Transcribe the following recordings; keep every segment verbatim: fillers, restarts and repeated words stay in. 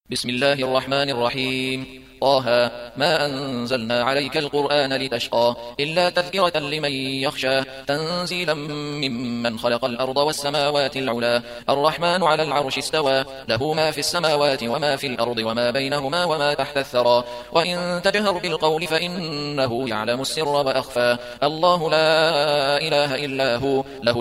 بسم الله الرحمن الرحيم. طه ما أنزلنا عليك القرآن لتشقى إلا تذكرة لمن يخشى تنزيلا ممن خلق الأرض والسماوات العلا الرحمن على العرش استوى له ما في السماوات وما في الأرض وما بينهما وما تحت الثرى وإن تجهر بالقول فإنه يعلم السر وأخفى الله لا إله إلا هو له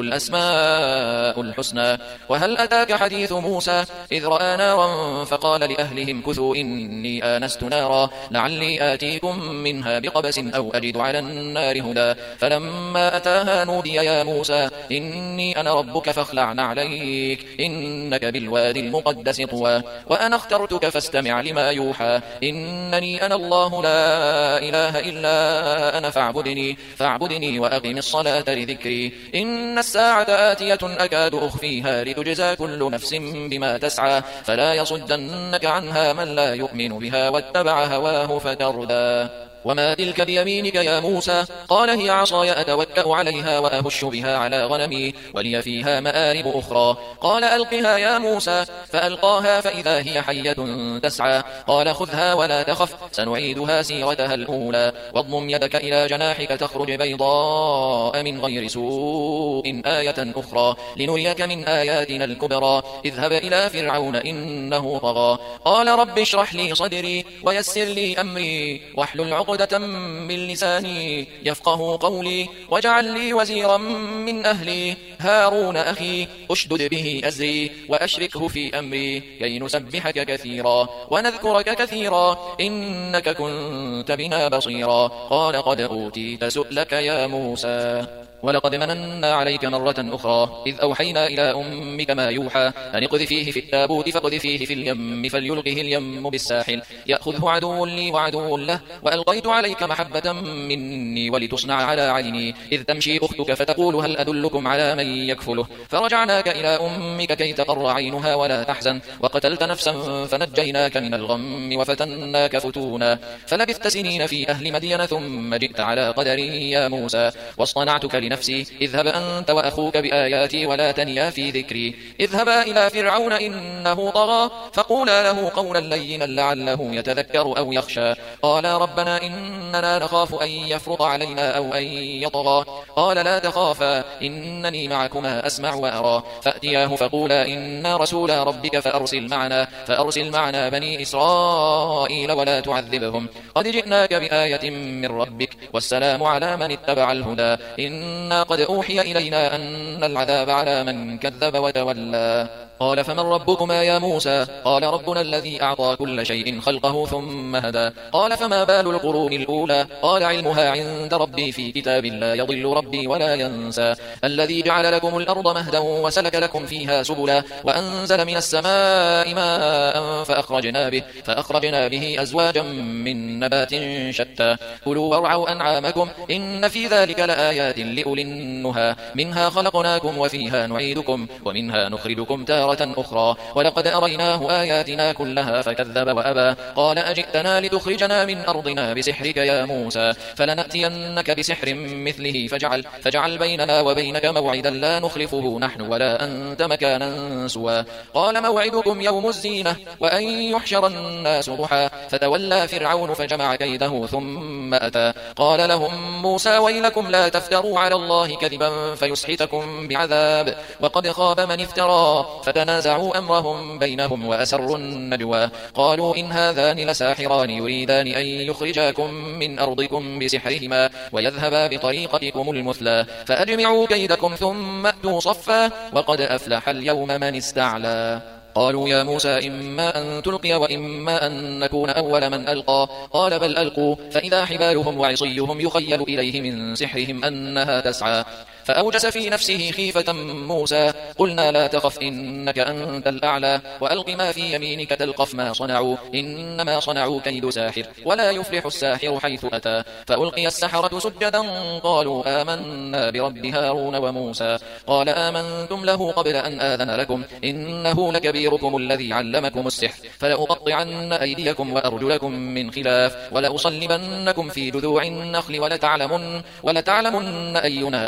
الأسماء الحسنى. وهل أتاك حديث موسى إذ رأى نارا فقال لأهلهم كثوا إني آنست نارا لعلي آتيكم منها بقبس أو أجد على النار هدى فلما أتاها نودي يا موسى إني أنا ربك فاخلع عليك إنك بالوادي المقدس طوى وأنا اخترتك فاستمع لما يوحى إنني أنا الله لا إله إلا أنا فاعبدني فاعبدني وأقم الصلاة لذكري إن الساعة آتية أكاد أخفيها لتجزى كل نفس بما تسعى فلا يصدنك عنها من لا يؤمن بها واتبع هواه فتردى. وما تلك بيمينك يا موسى قال هي عصاي أتوكأ عليها وأهش بها على غنمي ولي فيها مآرب أخرى قال ألقها يا موسى فألقاها فإذا هي حية تسعى قال خذها ولا تخف سنعيدها سيرتها الأولى واضمم يدك إلى جناحك تخرج بيضاء من غير سوء آية أخرى لنريك من آياتنا الكبرى اذهب إلى فرعون إنه طغى قال رب اشرح لي صدري ويسر لي أمري واحلل عقدة من لساني يفقه قولي واجعل لي وزيرا من أهلي هارون أخي أشدد به أزري وأشركه في أمري كي نسبحك كثيرا ونذكرك كثيرا إنك كنت بنا بصيرا قال قد أوتيت سؤلك يا موسى ولقد مننا عليك مرة أخرى إذ أوحينا إلى أمك ما يوحى أن اقذفيه في التابوت فاقذفيه في اليم فليلقه اليم بالساحل يأخذه عدو لي وعدو له وألقيت عليك محبة مني ولتصنع على عيني إذ تمشي أختك فتقول هل أدلكم على من يكفله فرجعناك إلى أمك كي تقر عينها ولا تحزن وقتلت نفسا فنجيناك من الغم وفتناك فتونا فلبثت سنين في أهل مدين ثم جئت على قدري يا موسى واصطنعتك لنفسي نفسي اذهب أنت وأخوك بآياتي ولا تنيا في ذكري اذهبا إلى فرعون إنه طغى فقولا له قولا لينا لعله يتذكر أو يخشى قال ربنا إننا نخاف أن يفرط علينا أو أن يطغى قال لا تخافا إنني معكما أسمع وأرى فأتياه فقولا إنا رسولا ربك فأرسل معنا فأرسل معنا بني إسرائيل ولا تعذبهم قد جئناك بآية من ربك والسلام على من اتبع الهدى إنا قد أوحي إلينا أن العذاب على من كذب وتولى قال فمن ربكما يا موسى قال ربنا الذي أعطى كل شيء خلقه ثم هدى قال فما بال القرون الأولى قال علمها عند ربي في كتاب لا يضل ربي ولا ينسى الذي جعل لكم الأرض مهدا وسلك لكم فيها سبلا وأنزل من السماء ماء فأخرجنا به, فأخرجنا به أزواجا من نبات شتى كلوا وارعوا أنعامكم إن في ذلك لآيات لأولي النهى منها خلقناكم وفيها نعيدكم ومنها نخرجكم تارة أخرى ولقد أريناه آياتنا كلها فكذب وأبى قال أجئتنا لتخرجنا من أرضنا بسحرك يا موسى فلنأتينك بسحر مثله فجعل, فجعل بيننا وبينك موعدا لا نخلفه نحن ولا أنت مكانا سوى قال موعدكم يوم الزينة وأن يحشر الناس ضحى فتولى فرعون فجمع كيده ثم أتى قال لهم موسى ويلكم لا تفتروا على الله كذبا فيسحتكم بعذاب وقد خاب من افترى فتنازعوا أمرهم بينهم وأسروا النجوى قالوا إن هذان لساحران يريدان أن يخرجاكم من أرضكم بسحرهما ويذهبا بطريقتكم المثلى فأجمعوا كيدكم ثم أتوا صفا وقد أفلح اليوم من استعلى قالوا يا موسى إما أن تلقي وإما أن نكون أول من ألقى قال بل ألقوا فإذا حبالهم وعصيهم يخيل إليه من سحرهم أنها تسعى فأوجس في نفسه خيفة موسى قلنا لا تخف إنك أنت الأعلى وألق ما في يمينك تلقف ما صنعوا إنما صنعوا كيد ساحر ولا يفلح الساحر حيث أتى فألقي السحرة سجدا قالوا آمنا برب هارون وموسى قال آمنتم له قبل أن آذن لكم إنه لكبيركم الذي علمكم السحر فلأقطعن أيديكم وأرجلكم من خلاف ولأصلبنكم في جذوع النخل ولتعلمن, ولتعلمن أينا أشد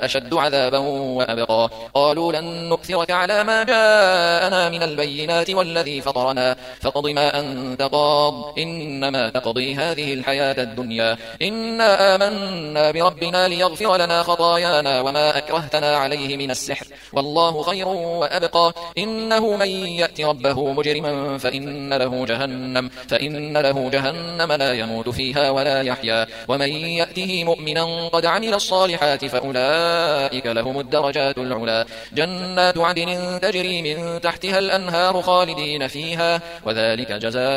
عذابا وأبقى. قالوا لن نؤثرك على ما جاءنا من البينات والذي فطرنا فاقض ما أنت قاض إنما تقضي هذه الحياة الدنيا إنا آمنا بربنا ليغفر لنا خطايانا وما أكرهتنا عليه من السحر والله خير وأبقى. إنه من يأت ربه مجرما فإن له جهنم فإن له جهنم لا يموت فيها ولا يحيا ومن يأته مؤمنا قد عمل الصالحات فأولئك لهم الدرجات العلا جنات عدن تجري من تحتها الأنهار خالدين فيها وذلك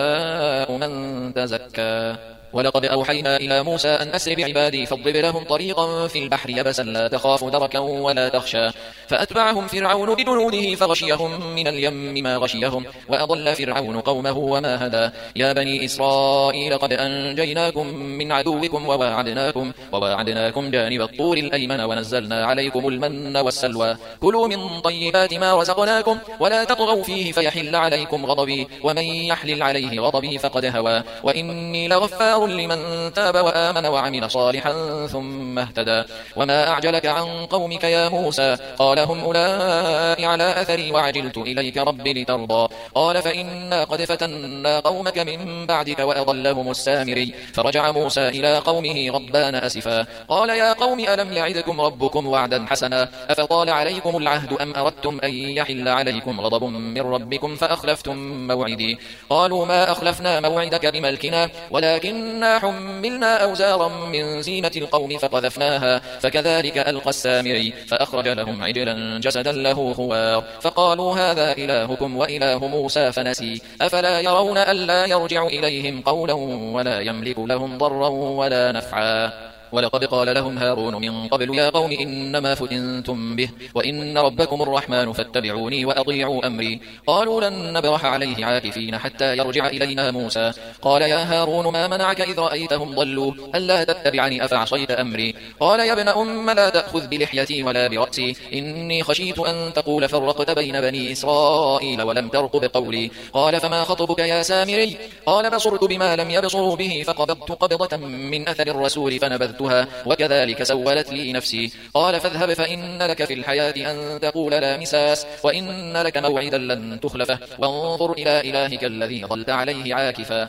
جزاء من تزكى. ولقد أوحينا إلى موسى أن أسر بعبادي فاضرب لهم طريقا في البحر يبسا لا تخاف دركا ولا تخشى فأتبعهم فرعون بجنوده فغشيهم من اليم ما غشيهم وأضل فرعون قومه وما هدى. يا بني إسرائيل قد أنجيناكم من عدوكم وواعدناكم, وواعدناكم جانب الطور الأيمن ونزلنا عليكم المن والسلوى كلوا من طيبات ما رزقناكم ولا تطغوا فيه فيحل عليكم غضبي ومن يحلل عليه غضبي فقد هوى وإني لغفار لمن تاب وآمن وعمل صالحا ثم اهتدى. وما أعجلك عن قومك يا موسى قال هم أولئك على أثري وعجلت إليك رب لترضى قال فإنا قد فتنا قومك من بعدك وأضلهم السامري. فرجع موسى إلى قومه غضبان أسفا قال يا قوم ألم يعدكم ربكم وعدا حسنا أفطال عليكم العهد أم أردتم أن يحل عليكم غضب من ربكم فأخلفتم موعدي. قالوا ما أخلفنا موعدك بملكنا ولكن إنا حملنا أوزارا من زينة القوم فقذفناها فكذلك ألقى السامري فأخرج لهم عجلا جسدا له خوار فقالوا هذا إلهكم وإله موسى فنسي أفلا يرون ألا يرجع إليهم قولا ولا يملك لهم ضرا ولا نفعا. ولقد قال لهم هارون من قبل يا قوم إنما فتنتم به وإن ربكم الرحمن فاتبعوني وأطيعوا أمري. قالوا لن نبرح عليه عاكفين حتى يرجع إلينا موسى. قال يا هارون ما منعك إذ رأيتهم ضلوا ألا تتبعني أفعصيت أمري. قال يا ابن أم لا تأخذ بلحيتي ولا برأسي إني خشيت أن تقول فرقت بين بني إسرائيل ولم ترقب قولي. قال فما خطبك يا سامري. قال بصرت بما لم يبصروا به فقبضت قبضة من أثر الرسول فنبذت وكذلك سولت لي نفسي. قال فاذهب فإن لك في الحياة أن تقول لا مساس وإن لك موعدا لن تخلفه وانظر إلى إلهك الذي ظلت عليه عاكفا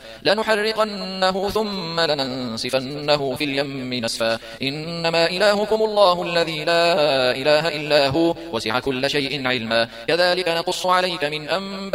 لنحرقنه ثم لننسفنه في اليم نسفا إنما إلهكم الله الذي لا إله إلا هو وسع كل شيء علما كذلك نقص عليك من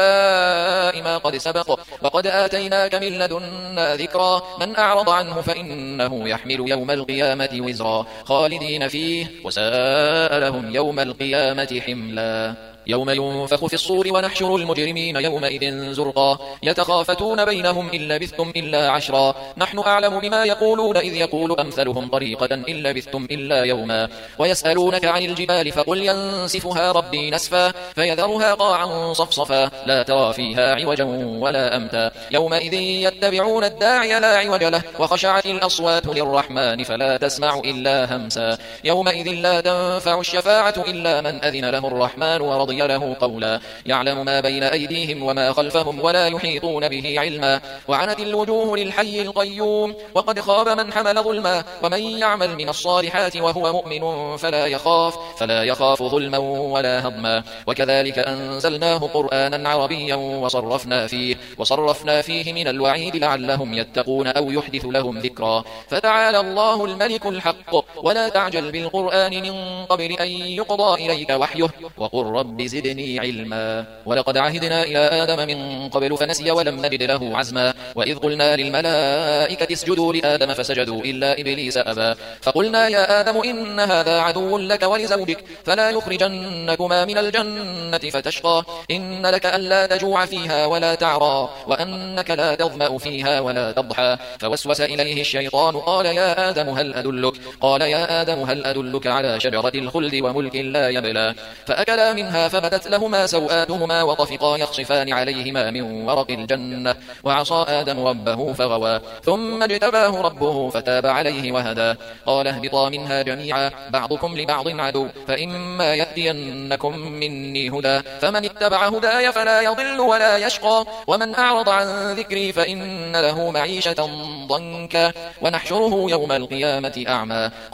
أنباء ما قد سبق وقد آتيناك من لدنا ذكرا من أعرض عنه فإنه يحمل يوم القيامة وزرا خالدين فيه وساء لهم يوم القيامة حملا. يوم ينفخ في الصور ونحشر المجرمين يومئذ زرقا يتخافتون بينهم إن لبثتم إلا عشرا نحن أعلم بما يقولون إذ يقول أمثلهم طريقة إن لبثتم إلا يوما. ويسألونك عن الجبال فقل ينسفها ربي نسفا فيذرها قاعا صفصفا لا ترى فيها عوجا ولا أمتا يومئذ يتبعون الداعي لا عوج له وخشعت الأصوات للرحمن فلا تسمع إلا همسا يومئذ لا تنفع الشفاعة إلا من أذن له الرحمن ورضي له قولا يعلم ما بين أيديهم وما خلفهم ولا يحيطون به علما وعنت الوجوه للحي القيوم وقد خاب من حمل ظلما ومن يعمل من الصالحات وهو مؤمن فلا يخاف فلا يخاف ظلما ولا هضما. وكذلك أنزلناه قرآنا عربيا وصرفنا فيه وصرفنا فيه من الوعيد لعلهم يتقون أو يحدث لهم ذكرا. فتعالى الله الملك الحق ولا تعجل بالقرآن من قبل أن يقضى إليك وحيه وقل رب زدني علما. ولقد عهدنا إلى آدم من قبل فنسي ولم نجد له عزما وإذ قلنا للملائكة اسجدوا لآدم فسجدوا إلا إبليس أبى فقلنا يا آدم إن هذا عدو لك ولزوجك فلا يخرجنكما من الجنة فتشقى إن لك ألا تجوع فيها ولا تعرى وأنك لا تظمأ فيها ولا تضحى فوسوس إليه الشيطان قال يا آدم هل أدلك قال يا آدم هل أدلك على شجرة الخلد وملك لا يبلى فأكلا منها فبدت لهما سوآتهما وطفقا يخصفان عليهما من ورق الجنة وعصى آدم ربه فغوى ثم اجتباه ربه فتاب عليه وهدى. قال اهبطا منها جميعا بعضكم لبعض عدو فإما يأتينكم مني هدى فمن اتبع هداي فلا يضل ولا يشقى ومن أعرض عن ذكري فإن له معيشة ضنكا ونحشره يوم القيامة أعمى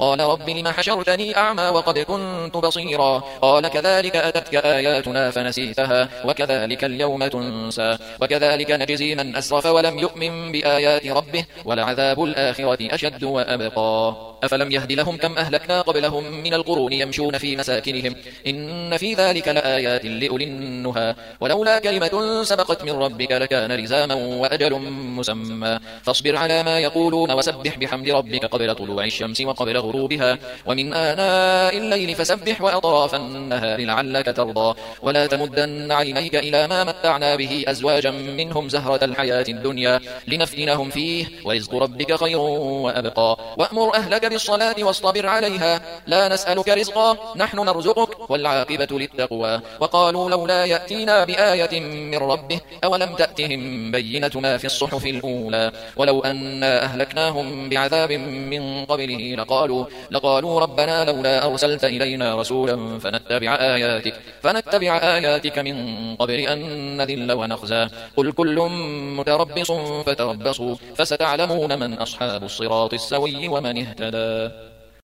قال رب لم حشرتني أعمى وقد كنت بصيرا قال كذلك أتتك آياتنا فنسيتها وكذلك اليوم تنسى وكذلك نجزي من أسرف ولم يؤمن بآيات ربه ولعذاب الآخرة أشد وأبقى أفلم يهد لهم كم أهلكنا قبلهم من القرون يمشون في مساكنهم إن في ذلك لآيات لأولي النهى ولولا كلمة سبقت من ربك لكان لزاما وأجل مسمى فاصبر على ما يقولون وسبح بحمد ربك قبل طلوع الشمس وقبل غروبها ومن آناء الليل فسبح وأطراف النهار لعلك ترضى ولا تمدن عينيك إلى ما متعنا به أزواجا منهم زهرة الحياة الدنيا لنفتنهم فيه ورزق ربك خير وأبقى وأمر أهلك بالصلاة واصطبر عليها لا نسألك رزقا نحن نرزقك والعاقبة للتقوى وقالوا لولا يأتينا بآية من ربه أولم تأتهم بينة ما في الصحف الأولى ولو أنا أهلكناهم بعذاب من قبله لقالوا, لقالوا ربنا لولا أرسلت إلينا رسولا فنتبع آياتك, فنتبع آياتك من قبل أن نذل ونخزى قل كل متربص فتربصوا فستعلمون من أصحاب الصراط السوي ومن اهتدى.